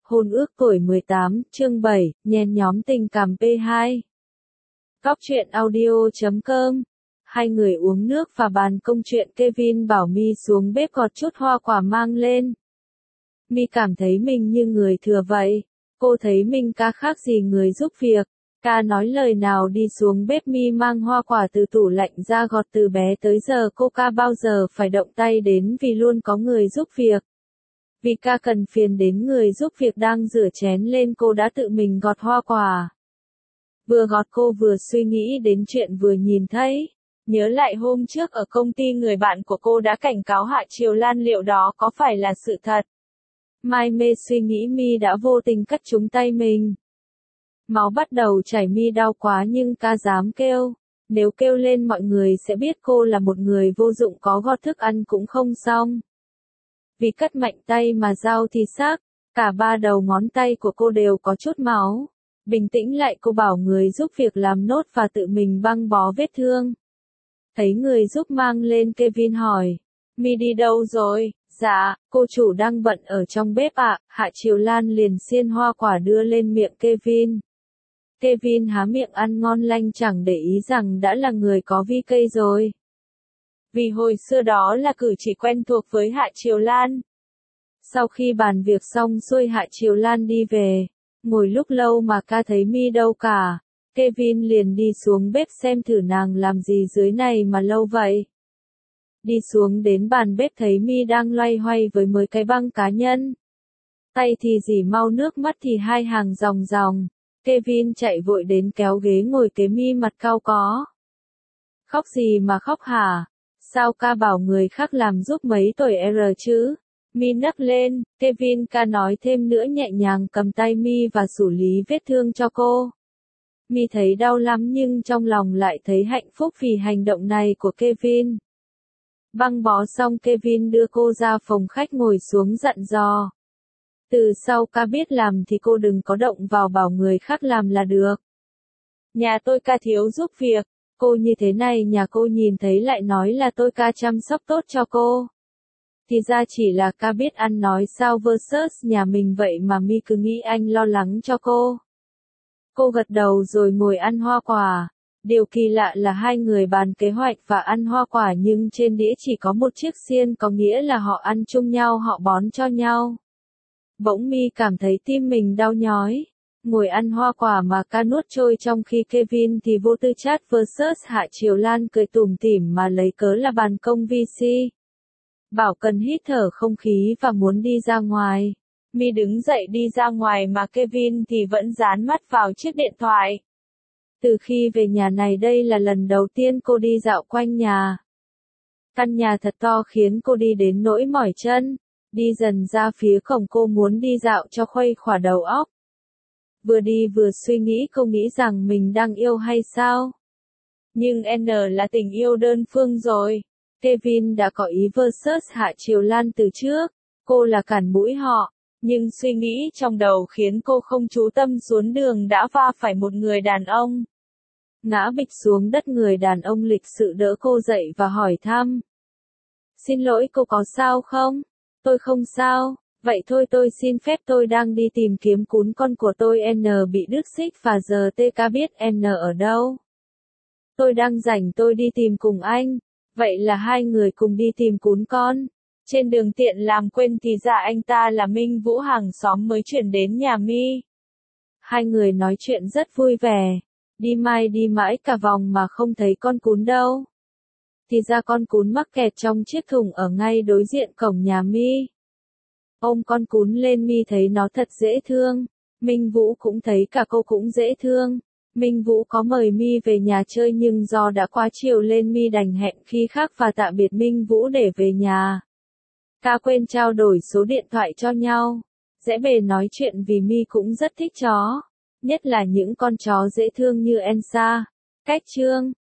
Hôn ước tuổi 18, chương 7, nhen nhóm tình cảm P2. Góc truyện audio.com. Hai người uống nước và bàn công chuyện. Kevin bảo My xuống bếp gọt chút hoa quả mang lên. My cảm thấy mình như người thừa vậy. Cô thấy mình ca khác gì người giúp việc. Ca nói lời nào đi xuống bếp My mang hoa quả từ tủ lạnh ra gọt. Từ bé tới giờ cô ca bao giờ phải động tay đến vì luôn có người giúp việc. Vì ca cần phiền đến người giúp việc đang rửa chén lên cô đã tự mình gọt hoa quả. Vừa gọt cô vừa suy nghĩ đến chuyện vừa nhìn thấy. Nhớ lại hôm trước ở công ty người bạn của cô đã cảnh cáo Hạ Triều Lan, liệu đó có phải là sự thật? Mai mê suy nghĩ My đã vô tình cắt trúng tay mình. Máu bắt đầu chảy, My đau quá nhưng ca dám kêu. Nếu kêu lên mọi người sẽ biết cô là một người vô dụng, có gọt thức ăn cũng không xong. Vì cắt mạnh tay mà dao thì xác, cả ba đầu ngón tay của cô đều có chút máu. Bình tĩnh lại cô bảo người giúp việc làm nốt và tự mình băng bó vết thương. Thấy người giúp mang lên, Kevin hỏi, My đi đâu rồi? Dạ, cô chủ đang bận ở trong bếp ạ. Hạ Triều Lan liền xiên hoa quả đưa lên miệng Kevin. Kevin há miệng ăn ngon lành, chẳng để ý rằng đã là người có vi cây rồi. Vì hồi xưa đó là cử chỉ quen thuộc với Hạ Triều Lan. Sau khi bàn việc xong xuôi, Hạ Triều Lan đi về. Ngồi lúc lâu mà ca thấy My đâu cả. Kevin liền đi xuống bếp xem thử nàng làm gì dưới này mà lâu vậy. Đi xuống đến bàn bếp thấy My đang loay hoay với mấy cái băng cá nhân. Tay thì rỉ mau nước, mắt thì hai hàng ròng ròng. Kevin chạy vội đến kéo ghế ngồi kế My, mặt cau có. Khóc gì mà khóc hả? Sao ca bảo người khác làm giúp mấy tuổi R chứ? My nấc lên, Kevin ca nói thêm nữa, nhẹ nhàng cầm tay My và xử lý vết thương cho cô. My thấy đau lắm nhưng trong lòng lại thấy hạnh phúc vì hành động này của Kevin. Băng bó xong, Kevin đưa cô ra phòng khách ngồi xuống dặn dò. Từ sau ca biết làm thì cô đừng có động vào, bảo người khác làm là được. Nhà tôi ca thiếu giúp việc. Cô như thế này nhà cô nhìn thấy lại nói là tôi ca chăm sóc tốt cho cô. Thì ra chỉ là ca biết ăn nói sao versus nhà mình vậy mà My cứ nghĩ anh lo lắng cho cô. Cô gật đầu rồi ngồi ăn hoa quả. Điều kỳ lạ là hai người bàn kế hoạch và ăn hoa quả nhưng trên đĩa chỉ có một chiếc xiên, có nghĩa là họ ăn chung nhau, họ bón cho nhau. Bỗng My cảm thấy tim mình đau nhói. Ngồi ăn hoa quả mà ca nuốt trôi, trong khi Kevin thì vô tư chat versus Hạ Triều Lan cười tủm tỉm mà lấy cớ là bàn công VC. Bảo cần hít thở không khí và muốn đi ra ngoài. My đứng dậy đi ra ngoài mà Kevin thì vẫn dán mắt vào chiếc điện thoại. Từ khi về nhà này đây là lần đầu tiên cô đi dạo quanh nhà. Căn nhà thật to khiến cô đi đến nỗi mỏi chân. Đi dần ra phía cổng, cô muốn đi dạo cho khuây khỏa đầu óc. Vừa đi vừa suy nghĩ, cô nghĩ rằng mình đang yêu hay sao? Nhưng N là tình yêu đơn phương rồi. Kevin đã có ý versus Hạ Triều Lan từ trước. Cô là cản mũi họ. Nhưng suy nghĩ trong đầu khiến cô không chú tâm, xuống đường đã va phải một người đàn ông. Ngã bịch xuống đất, người đàn ông lịch sự đỡ cô dậy và hỏi thăm. Xin lỗi, cô có sao không? Tôi không sao. Vậy thôi, tôi xin phép, tôi đang đi tìm kiếm cún con của tôi. N bị đứt xích và giờ TK biết N ở đâu. Tôi đang rảnh, tôi đi tìm cùng anh. Vậy là hai người cùng đi tìm cún con. Trên đường tiện làm quên thì ra anh ta là Minh Vũ, hàng xóm mới chuyển đến nhà My. Hai người nói chuyện rất vui vẻ. Đi mãi cả vòng mà không thấy con cún đâu. Thì ra con cún mắc kẹt trong chiếc thùng ở ngay đối diện cổng nhà My. Ôm con cún lên, My thấy nó thật dễ thương. Minh Vũ cũng thấy cả cô cũng dễ thương. Minh Vũ có mời My về nhà chơi nhưng do đã quá chiều lên, My đành hẹn khi khác và tạm biệt Minh Vũ để về nhà. Ca quên trao đổi số điện thoại cho nhau. Dễ bề nói chuyện vì My cũng rất thích chó. Nhất là những con chó dễ thương như Elsa. Cách chương